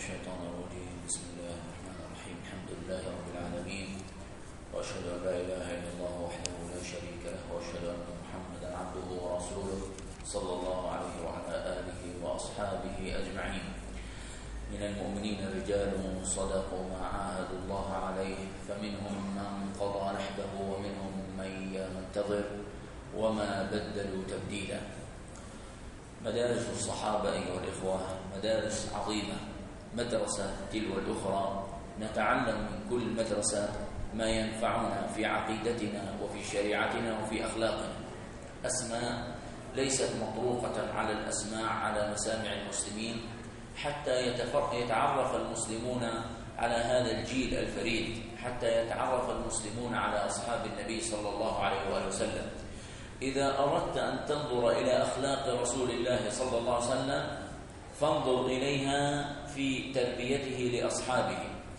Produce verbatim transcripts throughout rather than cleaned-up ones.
الشيطان الرجيم. بسم الله الرحمن الرحيم. الحمد لله رب العالمين، وأشهد أن لا إله إلا الله وحده لا شريك له، وأشهد أن محمدا عبده ورسوله صلى الله عليه وعلى آله وأصحابه أجمعين. من المؤمنين رجال صدقوا ما عاهدوا الله عليه، فمنهم من قضى نحبه ومنهم من ينتظر وما بدلوا تبديلا. مدارس الصحابة أيها الإخوة مدارس عظيمة، مدرسة تلو الأخرى، نتعلم من كل مدرسة ما ينفعنا في عقيدتنا وفي شريعتنا وفي أخلاقنا. أسماء ليست مطروقة على الأسماع على مسامع المسلمين حتى يتعرف المسلمون على هذا الجيل الفريد، حتى يتعرف المسلمون على أصحاب النبي صلى الله عليه وآله وسلم. إذا أردت أن تنظر إلى أخلاق رسول الله صلى الله عليه وسلم فانظر إليها في تربيته لأصحابه.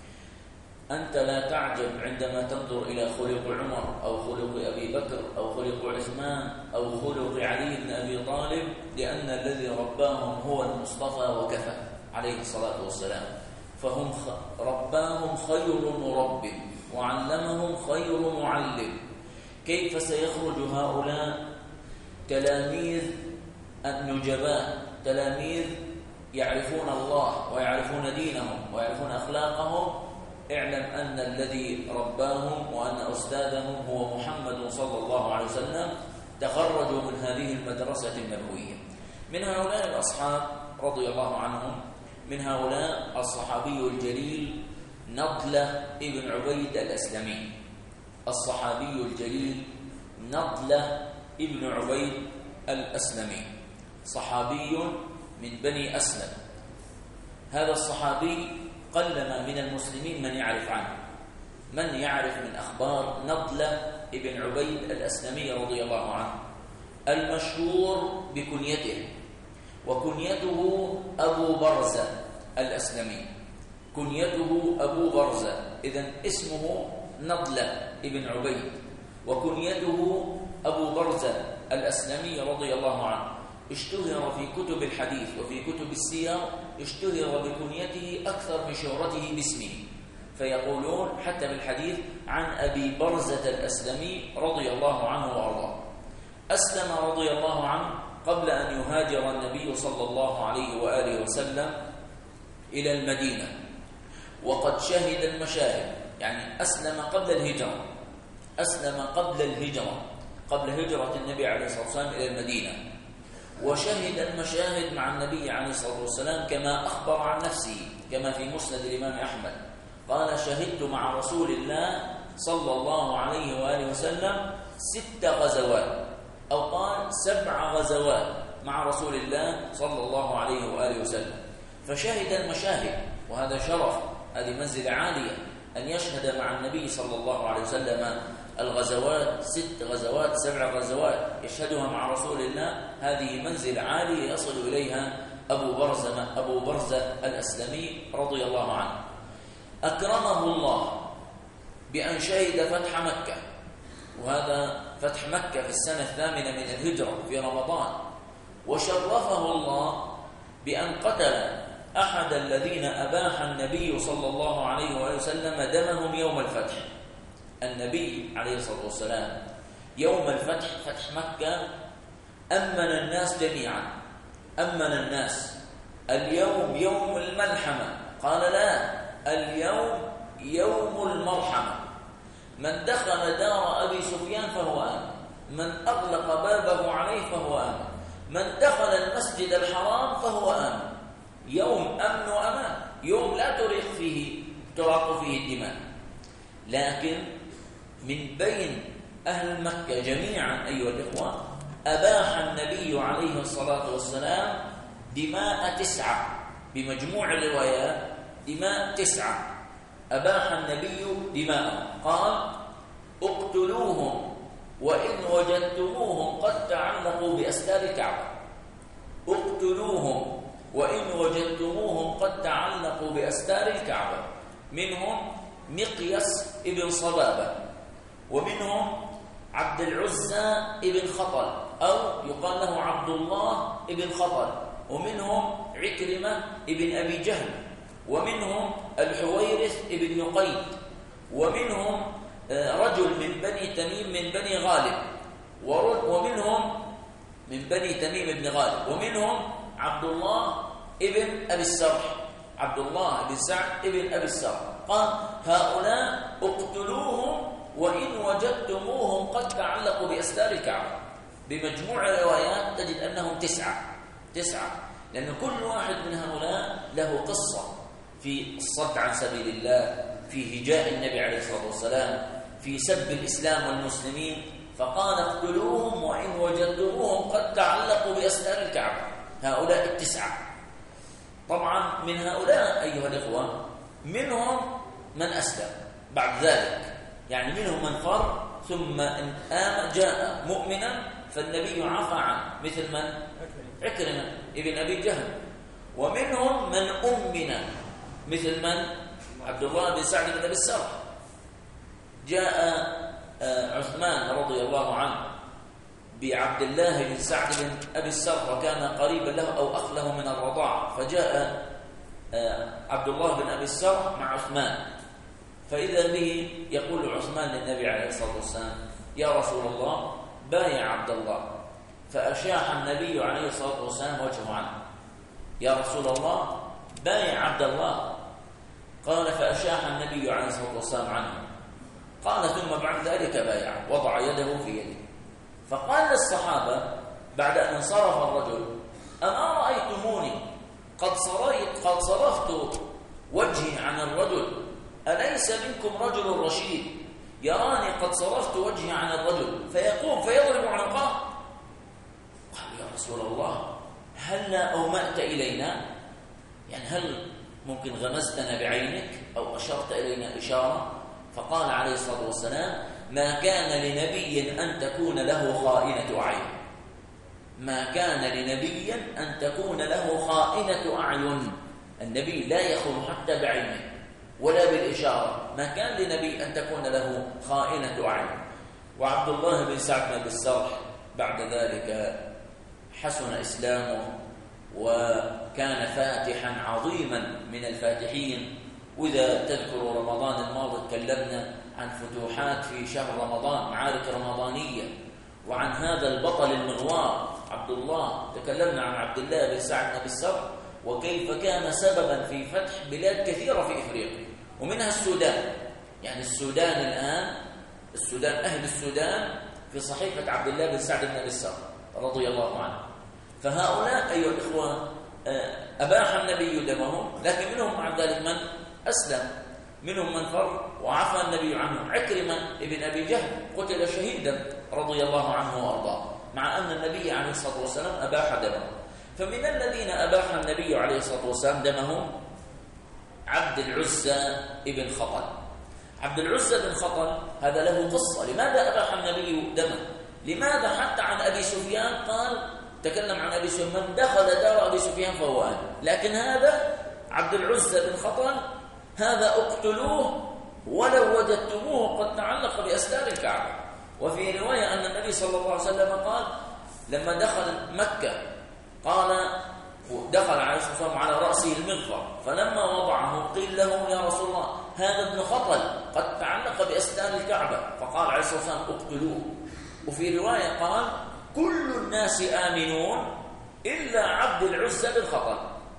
أنت لا تعجب عندما تنظر إلى خلق عمر أو خلق أبي بكر أو خلق عثمان أو خلق علي بن أبي طالب، لأن الذي رباهم هو المصطفى وكفى عليه الصلاة والسلام، فهم رباهم خير مرب وعلمهم خير معلم. كيف سيخرج هؤلاء تلاميذ النجباء، تلاميذ يعرفون الله ويعرفون دينهم ويعرفون أخلاقهم؟ اعلم أن الذي رباهم وأن أستاذهم هو محمد صلى الله عليه وسلم، تخرجوا من هذه المدرسة النبوية. من هؤلاء الأصحاب رضي الله عنهم، من هؤلاء الصحابي الجليل نضلة ابن عبيد الأسلمي. الصحابي الجليل نضلة ابن عبيد الأسلمي، صحابي من بني أسلم. هذا الصحابي قلما من المسلمين من يعرف عنه، من يعرف من أخبار نضلة ابن عبيد الأسلمي رضي الله عنه. المشهور بكنيته، وكنيته أبو برزة الأسلمي، كنيته أبو برزة، إذن اسمه نضلة ابن عبيد وكنيته أبو برزة الأسلمي رضي الله عنه. اشتهر في كتب الحديث وفي كتب السير، اشتهر بكنيته أكثر من شهرته باسمه، فيقولون حتى بالحديث عن أبي برزة الأسلمي رضي الله عنه وأرضاه. أسلم رضي الله عنه قبل أن يهاجر النبي صلى الله عليه وآله وسلم إلى المدينة، وقد شهد المشاهد، يعني أسلم قبل الهجرة، أسلم قبل الهجرة، قبل هجرة النبي عليه الصلاة والسلام إلى المدينة، وشهد المشاهد مع النبي عليه الصلاة والسلام كما أخبر عن نفسه، كما في مسند الإمام أحمد قال: شهدت مع رسول الله صلى الله عليه وآله وسلم ست غزوات، أو قال سبع غزوات مع رسول الله صلى الله عليه وآله وسلم. فشهد المشاهد، وهذا شرف، هذه منزلة عالية أن يشهد مع النبي صلى الله عليه وسلم الغزوات، ست غزوات سبع غزوات يشهدها مع رسول الله. هذه منزلة عالية يصل إليها أبو برزة أبو برزة الأسلمي رضي الله عنه. أكرمه الله بأن شهد فتح مكة، وهذا فتح مكة في السنة الثامنة من الهجرة في رمضان. وشرفه الله بأن قتل أحد الذين أباح النبي صلى الله عليه وآله وسلم دمهم يوم الفتح. النبي عليه الصلاة والسلام يوم الفتح، فتح مكة، أمن الناس جميعا، أمن الناس. اليوم يوم الملحمة، قال لا، اليوم يوم المرحمة. من دخل دار أبي سفيان فهو آمن، من أغلق بابه عليه فهو آمن، من دخل المسجد الحرام فهو آمن. يوم أمن وأمان، يوم لا تريق فيه تراق فيه الدماء. لكن من بين أهل مكة جميعا أيها الإخوة أباح النبي عليه الصلاة والسلام دماء تسعة، بمجموع الروايات دماء تسعة أباح النبي دماءهم. قال: اقتلوهم وإن وجدتموهم قد تعلقوا بأستار الكعبة، اقتلوهم وإن وجدتموهم قد تعلقوا بأستار الكعبة. منهم مقيس ابن صبابة، ومنهم عبد العزى ابن خطل، أو يقال له عبد الله ابن خطل، ومنهم عكرمة ابن أبي جهل، ومنهم الحويرث ابن نقيد، ومنهم رجل من بني تميم من بني غالب، ومنهم من بني تميم بن غالب، ومنهم عبد الله ابن أبي السرح، عبد الله بن سعد ابن أبي السرح. قال هؤلاء اقتلوهم وإن وجدتموهم قد تعلقوا بأستار الكعبة. بمجموع الروايات تجد أنهم تسعة تسعة لأن كل واحد من هؤلاء له قصة في الصد عن سبيل الله، في هجاء النبي عليه الصلاة والسلام، في سب الإسلام والمسلمين. فقال اقتلوهم وإن وجدتموهم قد تعلقوا بأستار الكعبة. هؤلاء التسعة. طبعا من هؤلاء أيها الإخوة منهم من أسلم بعد ذلك، يعني منهم من فر ثم إن آمن جاء مؤمنا فالنبي عفى عنه، مثل من؟ عكرمة ابن أبي جهل. ومنهم من أمن، مثل من؟ عبد الله بن سعد بن أبي السرح. جاء عثمان رضي الله عنه بعبد الله بن سعد بن أبي السرح، وكان قريبا له أو أخ له من الرضاعة. فجاء عبد الله بن أبي السرح مع عثمان، فإذا به يقول عثمان للنبي عليه الصلاة والسلام يا رسول الله بايع عبد الله. فأشاح النبي عليه الصلاة والسلام وجهه عنه، يا رسول الله بايع عبد الله. قال فأشاح النبي عليه الصلاة والسلام عنه. قال ثم بعد ذلك بايع، وضع يده في يده. فقال للصحابة بعد أن انصرف الرجل أما رأيتموني قد صريت قد صرفت وجهي عن الرجل، أليس منكم رجل رشيد يراني قد صرفت وجهي عن الرجل فيقوم فيضرب عنقه؟ قال يا رسول الله هل لا أومأت إلينا؟ يعني هل ممكن غمزتنا بعينك أو أشرت إلينا إشارة؟ فقال عليه الصلاة والسلام ما كان لنبي أن تكون له خائنة أعين، ما كان لنبي أن تكون له خائنة أعين. النبي لا يخون حتى بعينه ولا بالإشارة، ما كان لنبي أن تكون له خائنة أعين. وعبد الله بن سعد بن السرح بعد ذلك حسن إسلامه وكان فاتحا عظيما من الفاتحين. وإذا تذكروا رمضان الماضي تكلمنا عن فتوحات في شهر رمضان، معارك رمضانية، وعن هذا البطل المغوار عبد الله. تكلمنا عن عبد الله بن سعد بن السرح وكيف كان سببا في فتح بلاد كثيرة في إفريقيا ومنها السودان. يعني السودان الآن، السودان أهل السودان في صحيفة عبد الله بن سعد بن السرح رضي الله عنه. فهؤلاء أيها الإخوة أباح النبي دمهم، لكن منهم مع ذلك من أسلم، منهم من فر وعفى النبي عنه. عكرمة ابن أبي جهل قتل شهيدا رضي الله عنه وأرضاه، مع أن النبي عليه الصلاة والسلام أباح دمه. فمن الذين أباح النبي عليه الصلاة والسلام دمهم عبد العزى ابن خطل. عبد العزى بن خطل هذا له قصة. لماذا أباح النبي دمه؟ لماذا حتى عن أبي سفيان قال تكلم عن أبي سفيان من دخل دار أبي سفيان فهو آمن، لكن هذا عبد العزى بن خطل هذا اقتلوه ولو وجدتموه قد تعلق بأستار الكعبة. وفي رواية أن النبي صلى الله عليه وسلم قال لما دخل مكة قال دخل عليه الصلاة والسلام على رأسه المغفر، فلما وضعه قيل له يا رسول الله هذا ابن خطل قد تعلق بأستار الكعبة، فقال عليه الصلاة والسلام اقتلوه. وفي رواية قال كل الناس آمنون إلا عبد العزى بن خطل،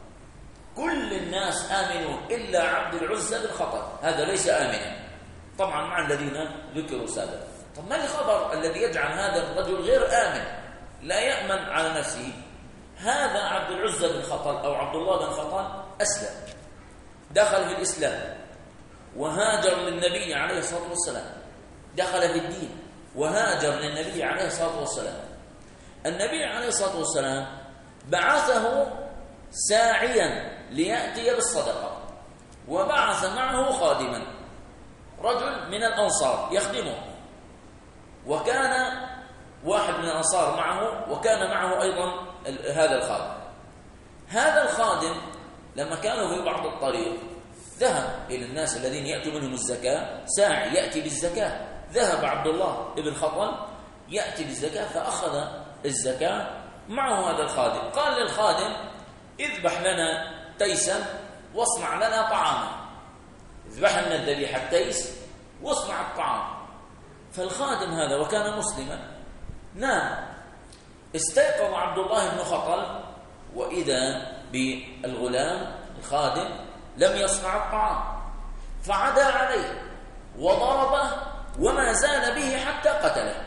كل الناس آمنون إلا عبد العزى بن خطل، هذا ليس آمنا طبعا مع الذين ذكروا سابقا. طب ما الخبر الذي يجعل هذا الرجل غير آمن لا يأمن على نفسه؟ هذا عبد العزى بن خطل أو عبد الله بن خطل أسلم، دخل في الإسلام وهاجر للنبي عليه الصلاة والسلام، دخل في الدين وهاجر للنبي عليه الصلاة والسلام. النبي عليه الصلاة والسلام بعثه ساعيا ليأتي بالصدقة، وبعث معه خادما رجل من الأنصار يخدمه، وكان واحد من الأنصار معه وكان معه أيضا هذا الخادم. هذا الخادم لما كانوا في بعض الطريق ذهب إلى الناس الذين يأتوا منهم الزكاة، ساعي يأتي بالزكاة. ذهب عبد الله بن خطل يأتي بالزكاة فأخذ الزكاة معه هذا الخادم. قال للخادم اذبح لنا تيسا واصنع لنا طعاما، اذبح لنا الذبيحة التيس واصنع الطعام. فالخادم هذا وكان مسلما نام، استيقظ عبد الله بن خطل وإذا بالغلام الخادم لم يصنع الطعام، فعدا عليه وضربه وما زال به حتى قتله.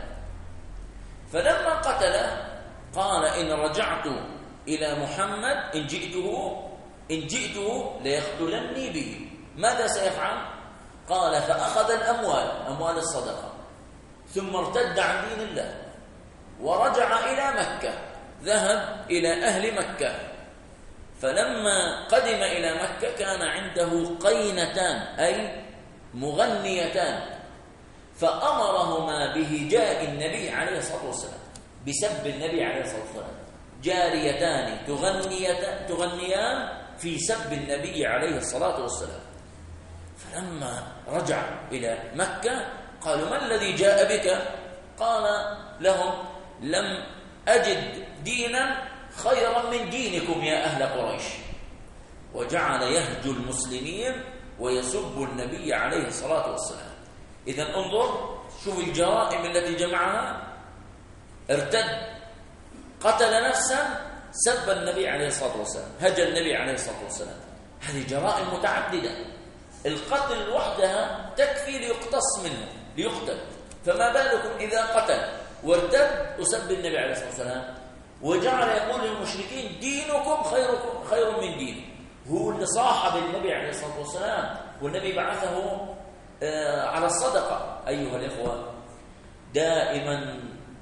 فلما قتله قال إن رجعت إلى محمد إن جئته إن جئته ليقتلني به. ماذا سيفعل؟ قال فأخذ الأموال، أموال الصدقة، ثم ارتد عن دين الله ورجع إلى مكة، ذهب إلى أهل مكة. فلما قدم إلى مكة كان عنده قينتان أي مغنيتان، فأمرهما بهجاء النبي عليه الصلاة والسلام، بسب النبي عليه الصلاة والسلام، جاريتان تغنيتان تغنيان في سب النبي عليه الصلاة والسلام. فلما رجع إلى مكة قالوا ما الذي جاء بك؟ قال لهم لم أجد دينا خيرا من دينكم يا أهل قريش، وجعل يهجو المسلمين ويسب النبي عليه الصلاة والسلام. إذن انظر، شوف الجرائم التي جمعها، ارتد، قتل نفسا، سب النبي عليه الصلاة والسلام، هجى النبي عليه الصلاة والسلام. هذه جرائم متعددة، القتل وحدها تكفي ليقتص منه ليقتل، فما بالكم إذا قتل وارتد وسب النبي عليه الصلاة والسلام وجعل يقول للمشركين دينكم خيركم خير من ديني. هو اللي صاحب النبي عليه الصلاة والسلام، والنبي بعثه على الصدقة. أيها الإخوة، دائما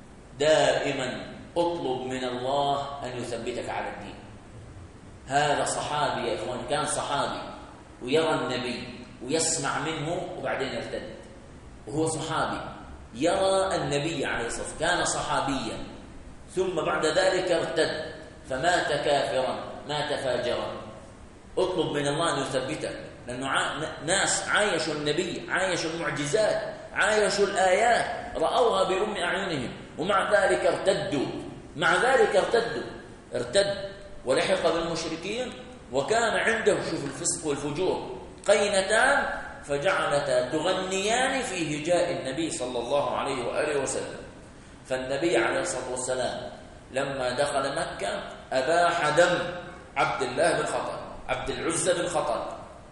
دائما اطلب من الله أن يثبتك على الدين. هذا صحابي يا إخوان، كان صحابي ويرى النبي ويسمع منه وبعدين يرتد، وهو صحابي يرى النبي عليه الصلاة والسلام، كان صحابيا ثم بعد ذلك ارتد فمات كافرا، مات فاجرا. اطلب من الله أن يثبتك، لأنه ناس عايشوا النبي، عايشوا المعجزات، عايشوا الآيات، رأوها بأم أعينهم، ومع ذلك ارتدوا مع ذلك ارتدوا ارتد ولحق بالمشركين. وكان عنده، شوف الفسق والفجور، قينتان فجعلتا تغنيان في هجاء النبي صلى الله عليه وآله وسلم. فالنبي عليه الصلاة والسلام لما دخل مكة أباح دم عبد الله بن خطل، عبد العزة بن خطل،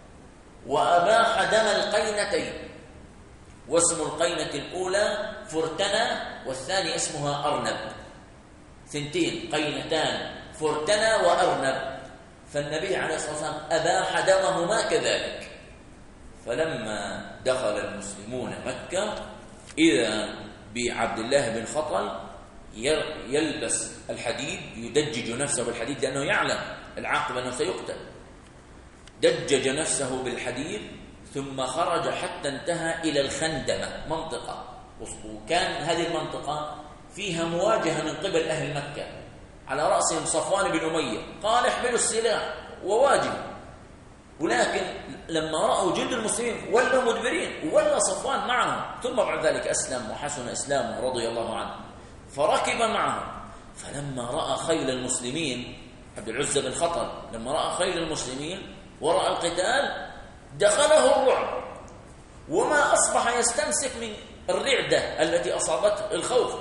وأباح دم القينتين، واسم القينة الأولى فرتنا والثاني اسمها أرنب، ثنتين قينتان فرتنا وأرنب. فالنبي عليه الصلاة والسلام أباح دمهما كذلك. فلما دخل المسلمون مكة إذا بعبد الله بن خطل يلبس الحديد، يدجج نفسه بالحديد لأنه يعلم العاقبة أنه سيقتل، دجج نفسه بالحديد ثم خرج حتى انتهى إلى الخندمة، منطقة، وكان هذه المنطقة فيها مواجهة من قبل أهل مكة، على رأسهم صفوان بن أمية، قال احملوا السلاح وواجهوا. ولكن لما رأوا جند المسلمين ولوا مدبرين، وولى صفوان معهم، ثم بعد ذلك أسلم وحسن إسلامه رضي الله عنه، فركب معهم. فلما رأى خيل المسلمين، عبد العزة بن خطل لما رأى خيل المسلمين ورأى القتال دخله الرعب، وما أصبح يستمسك من الرعدة التي أصابته، الخوف،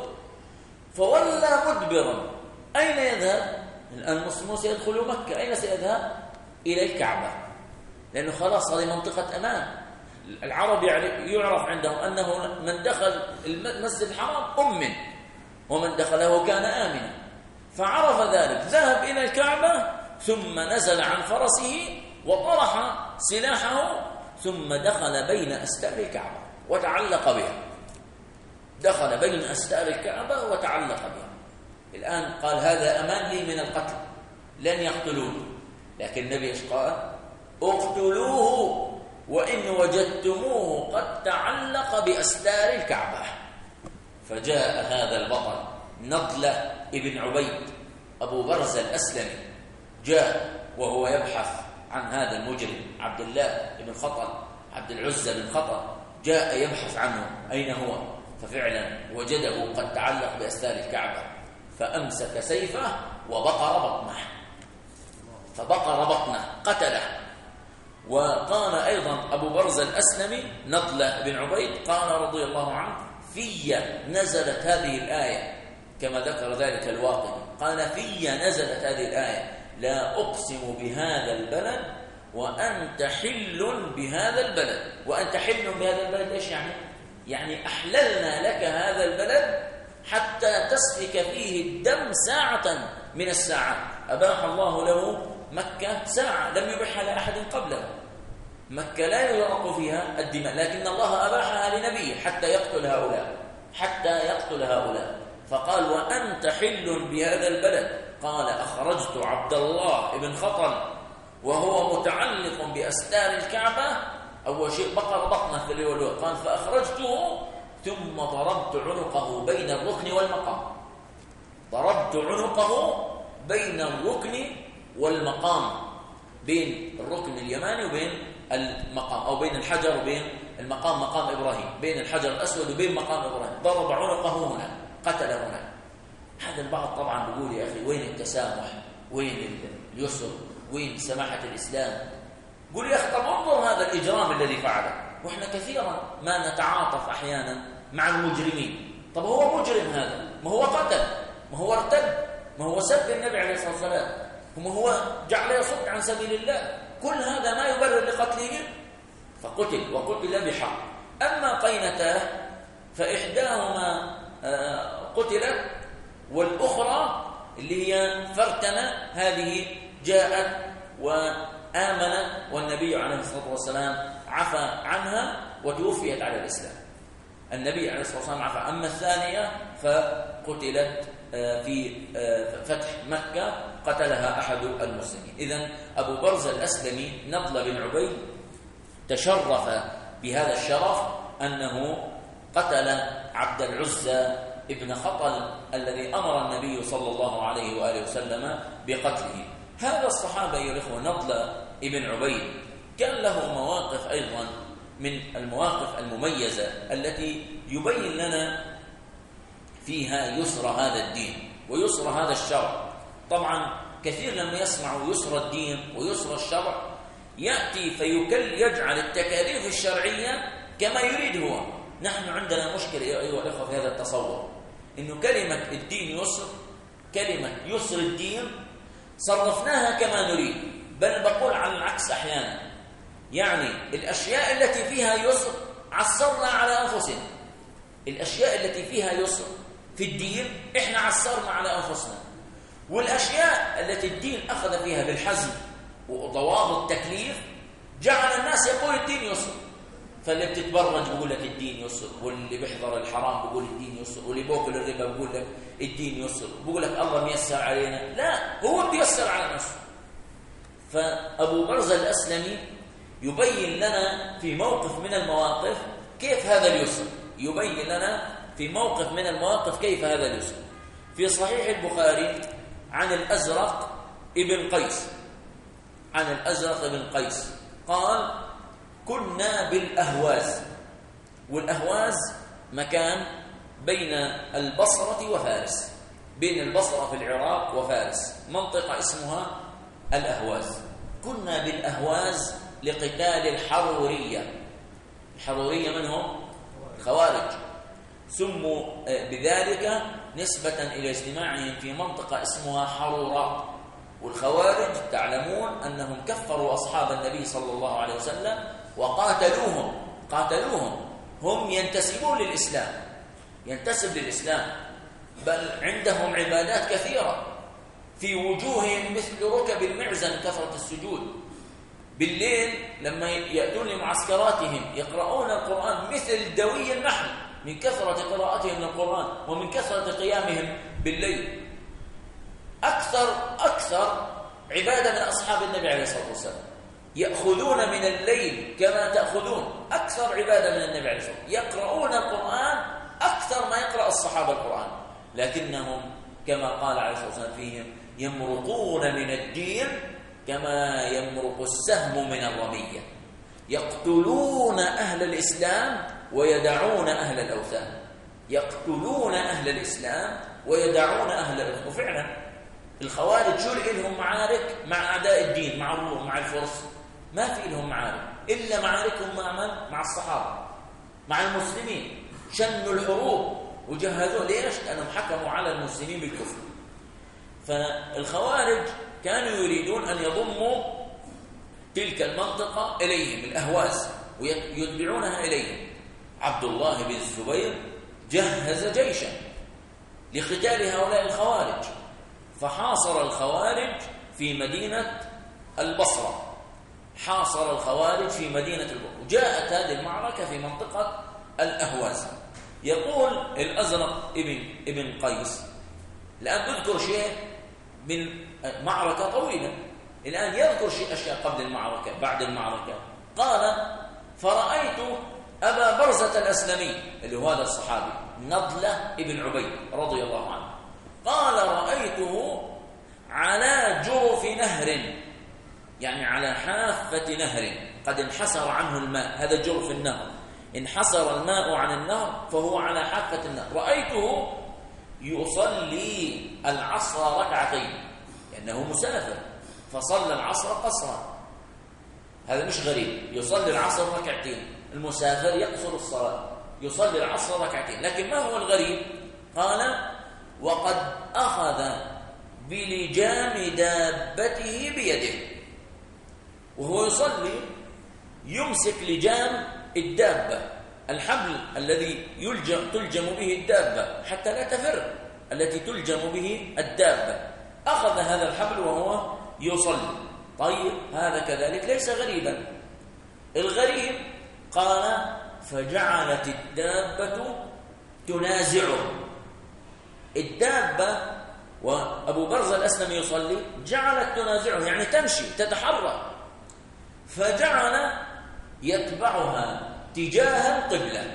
فولى مدبرا. أين يذهب؟ الآن المسلمون سيدخلوا مكة، أين سيذهب؟ إلى الكعبة، لأنه خلاص هذه منطقة أمان. العرب يعرف عندهم أنه من دخل المسجد الحرام أمن، ومن دخله كان آمنا، فعرف ذلك، ذهب إلى الكعبة ثم نزل عن فرسه وطرح سلاحه ثم دخل بين أستار الكعبة وتعلق بها، دخل بين أستار الكعبة وتعلق بها. الآن قال هذا أمان لي من القتل، لن يقتلوني، لكن النبي إيش قال؟ اقتلوه وإن وجدتموه قد تعلق بأستار الكعبة. فجاء هذا البطل نضلة ابن عبيد أبو برزة الأسلمي، جاء وهو يبحث عن هذا المجرم عبد الله بن خطل، عبد العزة بن خطل، جاء يبحث عنه أين هو، ففعلا وجده قد تعلق بأستار الكعبة، فأمسك سيفه وبقر بطنه، فبقر بطنه قتله. برزة الأسلمي نضلة بن عبيد قال رضي الله عنه: في نزلت هذه الآية، كما ذكر ذلك الواقدي، قال: في نزلت هذه الآية: لا أقسم بهذا البلد وأنت حل بهذا البلد. وأنت حل بهذا البلد إيش يعني؟ يعني أحللنا لك هذا البلد حتى تسفك فيه الدم ساعة من الساعات. أباح الله له مكة ساعة لم يبحها لأحد قبله. مكة لا يرق فيها الدماء، لكن الله أباحها لنبيه حتى يقتل هؤلاء حتى يقتل هؤلاء فقال: وأنت حل بهذا البلد. قال: أخرجت عبد الله بن خطل وهو متعلق بأستار الكعبة، أول شيء بقر بطنه في اليوم، قال: فأخرجته ثم ضربت عنقه بين الركن والمقام. ضربت عنقه بين الركن والمقام، بين الركن اليماني وبين المقام، أو بين الحجر وبين المقام، مقام إبراهيم، بين الحجر الأسود وبين مقام إبراهيم. ضرب عنقه هنا، قتل هنا. هذا البعض طبعا بيقول: يا أخي وين التسامح؟ وين اليسر؟ وين سماحة الإسلام؟ قول يا أخي طب انظر هذا الإجرام الذي فعله. وإحنا كثيرا ما نتعاطف أحيانا مع المجرمين. طب هو مجرم هذا، ما هو قتل، ما هو ارتد، ما هو سب النبي عليه الصلاة والسلام، وما هو جعل يصد عن سبيل الله. كل هذا ما يبرر لقتله، فقتل وقتل بحق. أما قينتاه فإحداهما قتلت، والأخرى اللي هي فرتنة هذه جاءت وآمنت، والنبي عليه الصلاة والسلام عفى عنها وتوفيت على الإسلام. النبي عليه الصلاة والسلام عفى. أما الثانية فقتلت في فتح مكة، قتلها أحد المسلمين. إذن أبو برزة الأسلمي نضلة بن عبيد تشرف بهذا الشرف أنه قتل عبد العزى ابن خطل الذي أمر النبي صلى الله عليه وآله وسلم بقتله. هذا الصحابة يا إخوة نضلة ابن عبيد كان له مواقف أيضا من المواقف المميزة التي يبين لنا فيها يسر هذا الدين ويسر هذا الشرع. طبعا كثير لما يسمعوا يسر الدين ويسر الشرع يأتي فيكل يجعل التكاليف الشرعية كما يريد هو. نحن عندنا مشكلة يا أيها الأخوة في هذا التصور، إنه كلمة الدين يسر، كلمة يسر الدين صرفناها كما نريد، بل بقول على العكس أحيانا. يعني الأشياء التي فيها يسر عسرنا على أنفسنا، الأشياء التي فيها يسر في الدين إحنا عسرنا على أنفسنا، والأشياء التي الدين أخذ فيها بالحزم وضوابط التكليف جعل الناس يقول الدين يسر. فاللي بتتبرج بيقول لك الدين يسر، واللي بيحضر الحرام بيقول الدين يسر، واللي بياكل الربا بيقول لك الدين يسر، بيقول لك الله ميسر علينا. لا، هو بيسر على نفسه. فأبو برزة الأسلمي يبين لنا في موقف من المواقف كيف هذا اليسر، يبين لنا في موقف من المواقف كيف هذا اليسر. في صحيح البخاري عن الأزرق ابن قيس، عن الأزرق ابن قيس قال: كنا بالأهواز، والأهواز مكان بين البصرة وفارس، بين البصرة في العراق وفارس، منطقة اسمها الأهواز. كنا بالأهواز لقتال الحرورية. الحرورية من هم؟ خوارج، سموا بذلك نسبة إلى اجتماعهم في منطقة اسمها حرورة. والخوارج تعلمون أنهم كفروا أصحاب النبي صلى الله عليه وسلم وقاتلوهم، قاتلوهم. هم ينتسبون للإسلام، ينتسب للإسلام، بل عندهم عبادات كثيرة في وجوههم مثل ركب المعزن كثرة السجود. بالليل لما يأتون لمعسكراتهم يقرؤون القرآن مثل دوي النحل من كثرة قراءتهم للقرآن ومن كثرة قيامهم بالليل. أكثر أكثر عبادة من أصحاب النبي عليه الصلاة والسلام، يأخذون من الليل كما تأخذون، أكثر عبادة من النبي عليه الصلاة والسلام، يقرؤون القرآن أكثر ما يقرأ الصحابة القرآن، لكنهم كما قال عليه الصلاة والسلام فيهم: يمرقون من الدين كما يمرق السهم من الرمية. يقتلون أهل الإسلام ويدعون أهل الأوثان، يقتلون أهل الإسلام ويدعون أهل الأوثان. وفعلا الخوارج شو لهم معارك مع أعداء الدين، مع الروم، مع الفرس؟ ما في لهم معارك، إلا معاركهم مع من؟ مع الصحابة، مع المسلمين. شنوا الحروب وجهزوا. ليش؟ لأنهم حكموا على المسلمين بالكفر. فالخوارج كانوا يريدون أن يضموا تلك المنطقة إليهم، الأهواز، ويتبعونها إليهم. عبد الله بن الزبير جهز جيشا لقتال هؤلاء الخوارج، فحاصر الخوارج في مدينة البصرة. حاصر الخوارج في مدينة البصرة. جاءت هذه المعركة في منطقة الأهواز. يقول الأزرق ابن ابن قيس، الآن أذكر شيء من معركة طويلة، الآن يذكر شيء أشياء قبل المعركة بعد المعركة. قال: فرأيت أبا برزة الأسلمي، اللي هو هذا الصحابي نضلة ابن عبيد رضي الله عنه، قال: رأيته على جرف نهر، يعني على حافة نهر قد انحسر عنه الماء. هذا جرف النهر، انحسر الماء عن النهر فهو على حافة النهر. رأيته يصلي العصر ركعتين، لأنه مسافر فصلى العصر قصرا. هذا مش غريب، يصلي العصر ركعتين. المسافر يقصر الصلاة، يصلي العصر ركعتين. لكن ما هو الغريب؟ قال: وقد أخذ بلجام دابته بيده، وهو يصلي يمسك لجام الدابة، الحبل الذي يلجم تلجم به الدابة حتى لا تفر، التي تلجم به الدابة. أخذ هذا الحبل وهو يصلي. طيب هذا كذلك ليس غريبا. الغريب قال: فجعلت الدابة تنازعه. الدابة وأبو برزة الأسلمي يصلي جعلت تنازعه، يعني تمشي تتحرك، فجعل يتبعها تجاه القبلة.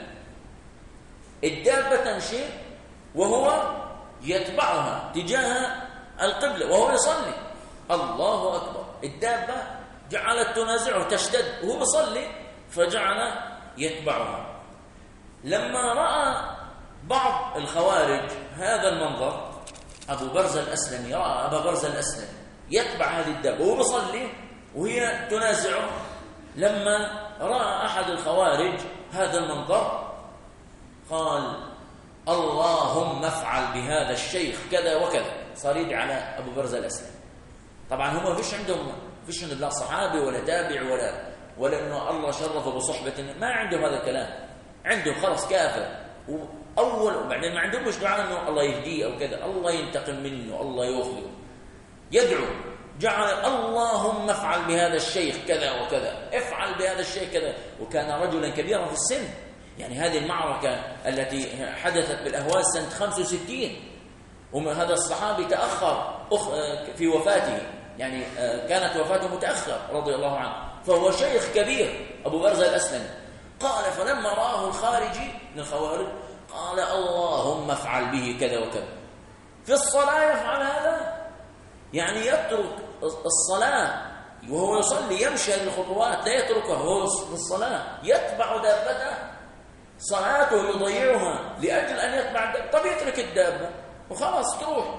الدابة تمشي وهو يتبعها تجاه القبلة وهو يصلي. الله أكبر. الدابة جعلت تنازعه، تشتد وهو يصلي، فجعل يتبعها. لما رأى بعض الخوارج هذا المنظر، أبو برزة الأسلمي رأى أبا برزة الأسلمي يتبع هذه الدابة وهو يصلي وهي تنازعه. لما رأى أحد الخوارج هذا المنظر قال: اللهم افعل بهذا الشيخ كذا وكذا. صار يدعي على أبو برزة الأسلمي. طبعا هم ما فيش عندهم فيش عندهم لا صحابي ولا تابع ولا ولا إنه الله شرفه بصحبة، ما عندهم هذا الكلام. عندهم خلاص كافر، وأول وبعدين ما عندهم مش دعاء إنه الله يهديه أو كذا، الله ينتقم منه، الله يأخذه. يدعو جعل اللهم افعل بهذا الشيخ كذا وكذا، افعل بهذا الشيخ كذا. وكان رجلا كبيرا في السن، يعني هذه المعركة التي حدثت بالأهواز سنة خمسة وستين، وهذا الصحابي تأخر في وفاته، يعني كانت وفاته متأخر رضي الله عنه، فهو شيخ كبير أبو برزة الأسلمي. قال: فلما رآه الخارجي من الخوارج قال: اللهم افعل به كذا وكذا. في الصلاة يفعل هذا، يعني يترك الصلاة وهو يصلي، يمشي هذه الخطوات لا يتركها وهو في الصلاة، يتبع دابته، صلاته يضيعها لأجل أن يتبع الدابة. طب يترك الدابة وخلاص تروح.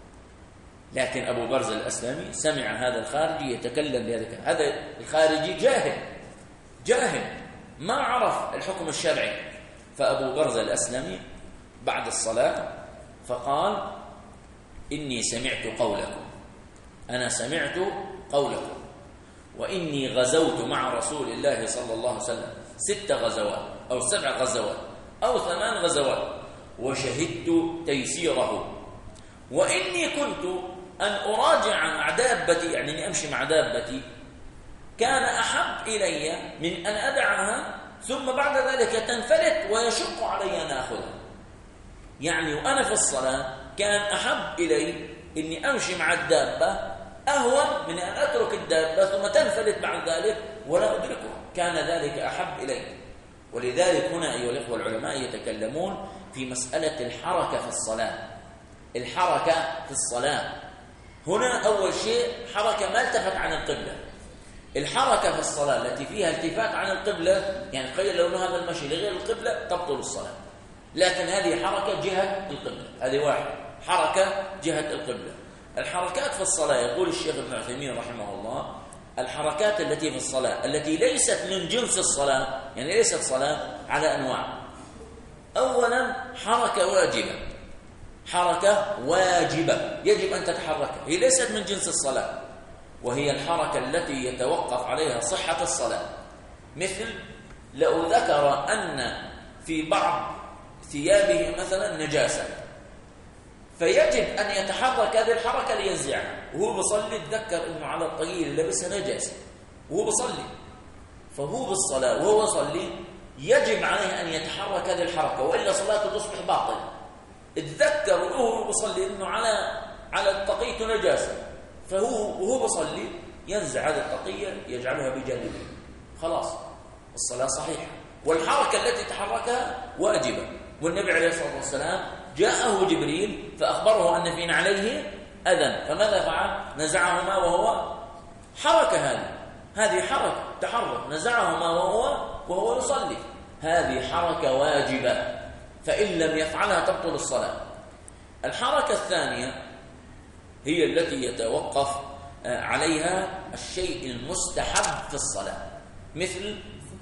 لكن أبو برزة الأسلمي سمع هذا الخارجي يتكلم بهذا. هذا الخارجي جاهل جاهل ما عرف الحكم الشرعي. فأبو برزة الأسلمي بعد الصلاة فقال: إني سمعت قولكم، أنا سمعت قولكم، وإني غزوت مع رسول الله صلى الله عليه وسلم ست غزوات أو سبع غزوات أو ثمان غزوات، وشهدت تيسيره، وإني كنت أن أراجع مع دابتي، يعني أني أمشي مع دابتي، كان أحب إلي من أن أدعها ثم بعد ذلك تنفلت ويشق علي أن أخذها. يعني وأنا في الصلاة كان أحب إلي أني أمشي مع الدابة أهون من أن أترك الدابة ثم تنفلت بعد ذلك ولا أدركها، كان ذلك أحب إلي. ولذلك هنا أيها الأخوة العلماء يتكلمون في مسألة الحركة في الصلاة. الحركة في الصلاة هنا أول شيء حركة ما التفت عن القبلة. الحركة في الصلاة التي فيها التفات عن القبلة، يعني قيل لو هذا المشي لغير القبلة تبطل الصلاة، لكن هذه حركة جهة القبلة، هذه واحد حركة جهة القبلة. الحركات في الصلاة يقول الشيخ ابن عثيمين رحمه الله: الحركات التي في الصلاة التي ليست من جنس الصلاة، يعني ليست صلاة، على أنواع. أولا حركة واجبة، حركة واجبة يجب أن تتحرك، هي ليست من جنس الصلاة، وهي الحركة التي يتوقف عليها صحة الصلاة. مثل لو ذكر أن في بعض ثيابه مثلا نجاسة، فيجب أن يتحرك هذه الحركة لينزعها، وهو بصلي تذكر أنه على الطريق اللي لبسها نجاسة وهو بصلي، فهو بالصلاة وهو يصلي يجب عليه أن يتحرك هذه الحركة، وإلا صلاته تصبح باطلة. تذكر وهو بصلي أنه على على الطقية نجاسة، فهو وهو بصلي ينزع هذه الطقية يجعلها بجانبه، خلاص الصلاة صحيحة. والحركة التي تحركها واجبة، والنبي عليه الصلاة والسلام جاءه جبريل فأخبره أن في نعليه أذى، فماذا فعل؟ نزعهما وهو حركة، هذه هذه حركة تحرك، نزعهما وهو وهو يصلي، هذه حركة واجبة، فإن لم يفعلها تبطل الصلاة. الحركة الثانية هي التي يتوقف عليها الشيء المستحب في الصلاة، مثل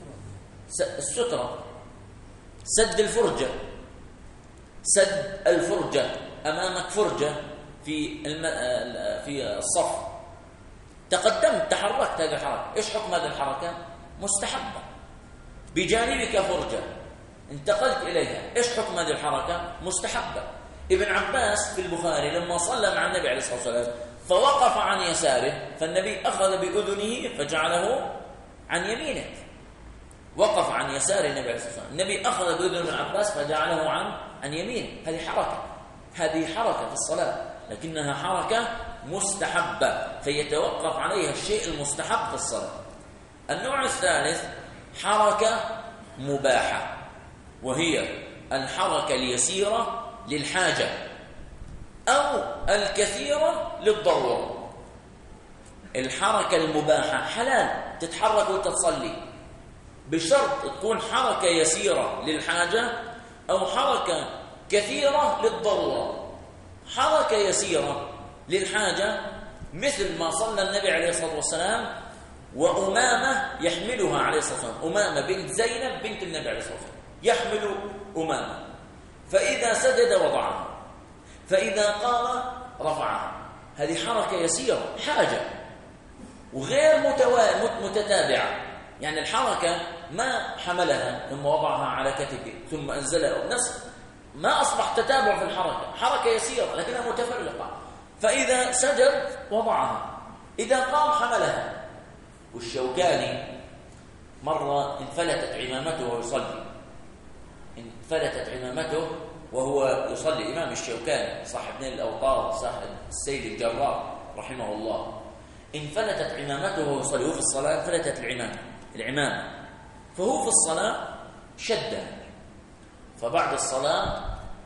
السترة، سد الفرجة، سد الفرجة، أمامك فرجة في في الصف، تقدمت تحركت هذه الحركة، إيش حكم هذه الحركة؟ مستحبة. بجانبك فرجة انتقلت إليها، إيش حكم هذه الحركة؟ مستحبة. ابن عباس في البخاري لما صلى مع النبي عليه الصلاة والسلام فوقف عن يساره، فالنبي أخذ بأذنه فجعله عن يمينه، وقف عن يسار النبي عليه الصلاة والسلام، النبي أخذ بأذن ابن عباس فجعله عن عن يمينه، هذه حركة، هذه حركة في الصلاة، لكنها حركة مستحبة، فيتوقف عليها الشيء المستحب في الصلاة. النوع الثالث حركة مباحة، وهي الحركة اليسيرة للحاجة أو الكثيرة للضرورة. الحركة المباحة حلال تتحرك وتتصلي، بشرط تكون حركة يسيرة للحاجة أو حركة كثيرة للضرورة. حركة يسيرة للحاجة مثل ما صلى النبي عليه الصلاة والسلام وأمامة يحملها عليه الصلاة والسلام، أمامة بنت زينب بنت النبي عليه الصلاة والسلام يحمل أمامة، فإذا سجد وضعها، فإذا قام رفعها، هذه حركة يسيرة، حاجة وغير متتابعة، يعني الحركة ما حملها ثم وضعها على كتفه ثم أنزلها، نفس ما أصبح تتابع في الحركة، حركة يسيرة لكنها متفرقة، فإذا سجد وضعها، إذا قام حملها. والشوكاني مرة انفلتت عمامته وهو يصلي، انفلتت عمامته وهو يصلي، إمام الشوكاني صاحب نيل الأوطار صاحب السيد الجرار رحمه الله، انفلتت عمامته وهو يصلي، وهو في الصلاة انفلتت العمامة العمامة فهو في الصلاة شدها، فبعد الصلاة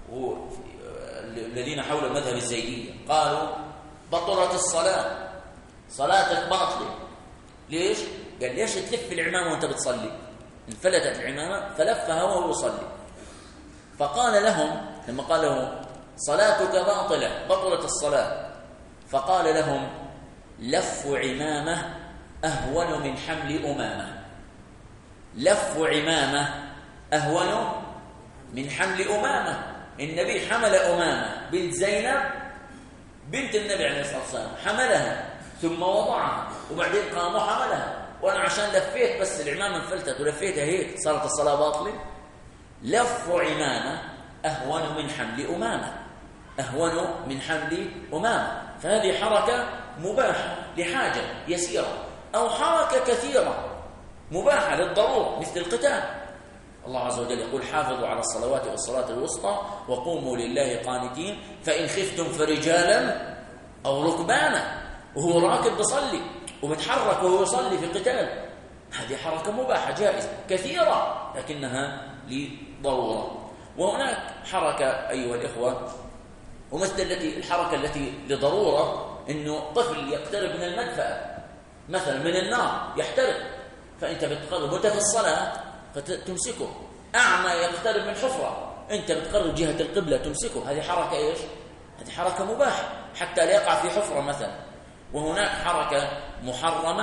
الذين حول المذهب الزيدية قالوا بطلت الصلاة، صلاتك باطلة. ليش؟ قال ليش تلف العمامة وانت بتصلي؟ انفلتت العمامة فلفها وهو يصلي، فقال لهم لما قال لهم صلاتك باطلة بطلت الصلاة، فقال لهم لف عمامة أهون من حمل أمامة، لف عمامة أهون من حمل أمامة. النبي حمل أمامة بنت زينب بنت النبي عليه الصلاة والسلام، حملها ثم وضعها وبعدين قام وحملها، وأنا عشان لفيت بس العمامة انفلتت ولفيتها هيك صارت الصلاة باطلة. لف عمامة أهون من حمل أمامة، أهون من حمل أمامة، فهذه حركة مباحة لحاجة يسيرة، أو حركة كثيرة مباحة للضرورة مثل القتال. الله عز وجل يقول حافظوا على الصلوات والصلاة الوسطى وقوموا لله قانتين فإن خفتم فرجالا أو ركبانا، وهو راكب بصلي ومتحرك وهو يصلي في قتال، هذه حركة مباحة جائزة كثيرة لكنها لضرورة. وهناك حركة أيها الإخوة ومثل التي الحركة التي لضرورة، إنه طفل يقترب من المدفأة مثلا من النار يحترق، فأنت بتقرب وأنت في الصلاة فتمسكه، أعمى يقترب من حفرة أنت بتقرب جهة القبلة تمسكه، هذه حركة إيش؟ هذه حركة مباحة حتى لا يقع في حفرة مثلا. وهناك حركة محرمة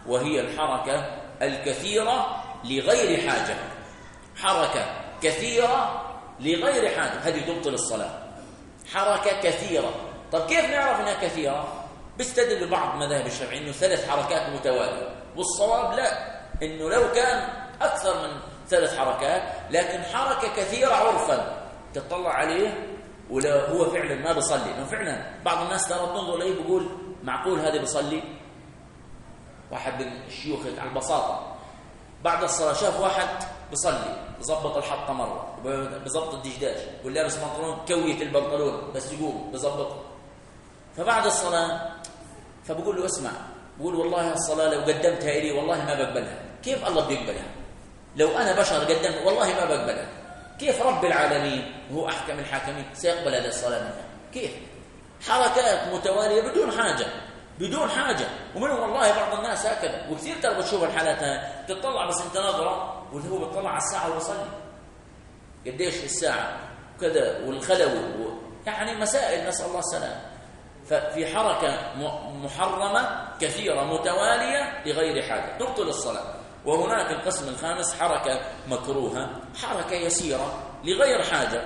وهي الحركة الكثيرة لغير حاجة. حركة كثيرة لغير حاجة هذه تبطل الصلاة. حركة كثيرة. طب كيف نعرف أنها كثيرة؟ بيستدل بعض مذاهب الشافعي أنه ثلاث حركات متوالية، والصواب لا، أنه لو كان أكثر من ثلاث حركات، لكن حركة كثيرة عرفا تطلع عليه ولو هو فعلا ما بيصلي. لأنه فعلا بعض الناس ترى بتنظر إليه بيقول معقول هذا بيصلي؟ واحد من الشيوخ على البساطة بعد الصلاة شاف واحد بيصلي بظبط الحطة مرة، بظبط الدشداش، يقول لابس بنطلون كوية البنطلون بس يقوم بظبطه. فبعد الصلاة فبقول له اسمع، بقول والله الصلاة لو قدمتها إلي والله ما بقبلها. كيف الله بيقبلها؟ لو أنا بشر قدمت والله ما بقبلها. كيف رب العالمين وهو أحكم الحاكمين سيقبل هذه الصلاة منها؟ كيف؟ حركات متوالية بدون حاجة بدون حاجة. ومنهم والله بعض الناس هكذا، وكثير ترى بتشوف الحالات هاي، تطلع بس انت نظرة واللي هو بيطلع على الساعة ويصلي قديش الساعة وكذا والخلوي و... يعني مسائل نسأل الله السلام. ففي حركة محرمة كثيرة متوالية لغير حاجة تبطل الصلاة. وهناك القسم الخامس حركة مكروهة، حركة يسيرة لغير حاجة،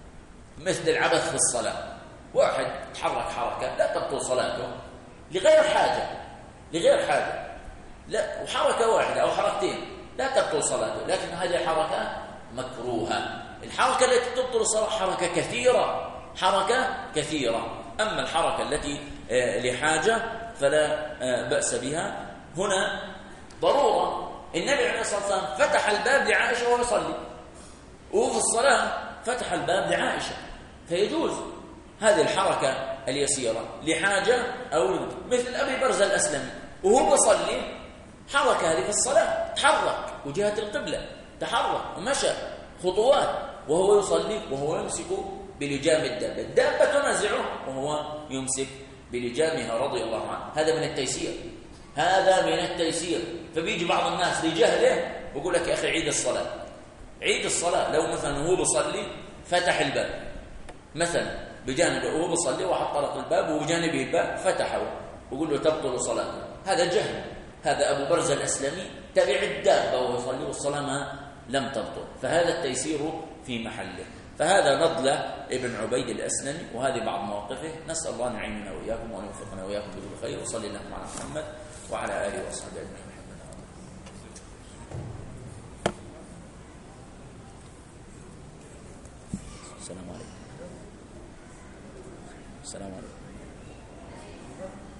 مثل العبث في الصلاة. واحد تحرك حركة لا تبطل صلاته لغير حاجة لغير حاجة لا، وحركة واحدة أو حركتين لا تبطل صلاته، لكن هذه حركة مكروهة. الحركة التي تبطل الصلاة حركة كثيرة حركة كثيرة. أما الحركة التي لحاجة فلا بأس بها. هنا ضرورة، النبي عليه الصلاة والسلام فتح الباب لعائشة وهو يصلي، وفي الصلاة فتح الباب لعائشة، فيجوز هذه الحركة اليسيرة لحاجة أو مثل أبي برزة الأسلمي وهو بيصلي حركة هذه في الصلاة، تحرك وجهة القبلة، تحرك ومشى خطوات وهو يصلي وهو يمسك بلجام الدابة، الدابة تنازعه وهو يمسك بلجامها رضي الله عنه. هذا من التيسير، هذا من التيسير. فبيجي بعض الناس لجهله ويقول لك يا أخي عيد الصلاة. عيد الصلاة لو مثلا هو بيصلي فتح الباب مثلا بجانبه وهو بيصلي وحط طرق الباب وبجانبه الباب فتحه ويقول له تبطل صلاته، هذا جهل. هذا أبو برزة الأسلمي تبع الدابة وهو يصلي والصلاة ما لم تبطل، فهذا التيسير في محله. فهذا نضلة ابن عبيد الأسلمي، وهذه بعض مواقفه. نسأل الله أن يعيننا وإياكم وأن يوفقنا وإياكم بكل خير. وصلي اللهم على محمد وعلى آله وصحبه أجمعين. السلام عليكم. السلام عليكم.